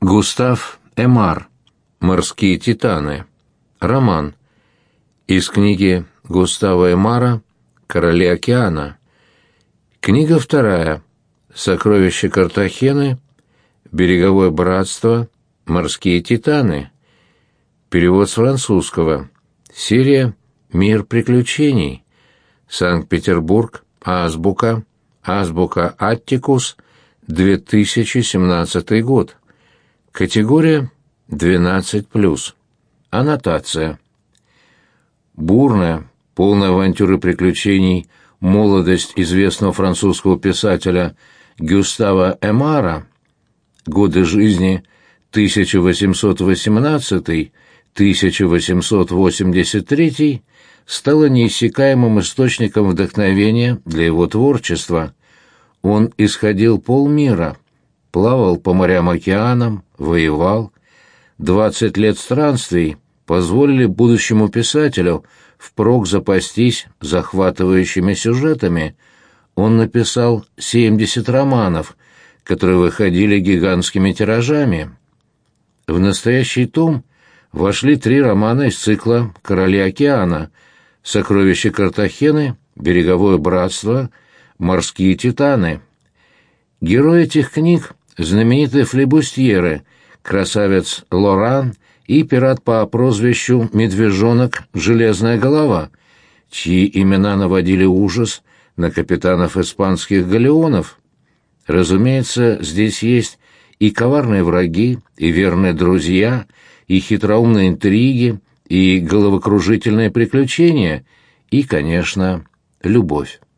Густав Эмар. «Морские титаны». Роман. Из книги Густава Эмара «Короли океана». Книга вторая. «Сокровища Картахены», «Береговое братство», «Морские титаны». Перевод с французского. Серия «Мир приключений». Санкт-Петербург. Азбука. Азбука Аттикус. 2017 год. Категория 12+. Аннотация. Бурная, полная авантюры и приключений молодость известного французского писателя Гюстава Эмара, годы жизни 1818-1883, стала неиссякаемым источником вдохновения для его творчества. Он исходил полмира, плавал по морям-океанам, воевал. 20 лет странствий позволили будущему писателю впрок запастись захватывающими сюжетами. Он написал 70 романов, которые выходили гигантскими тиражами. В настоящий том вошли 3 романа из цикла «Короли океана», «Сокровища Картахены», «Береговое братство», «Морские титаны». Герои этих книг — знаменитые флебустьеры, красавец Лоран и пират по прозвищу Медвежонок Железная голова, чьи имена наводили ужас на капитанов испанских галеонов. Разумеется, здесь есть и коварные враги, и верные друзья, и хитроумные интриги, и головокружительные приключения, и, конечно, любовь.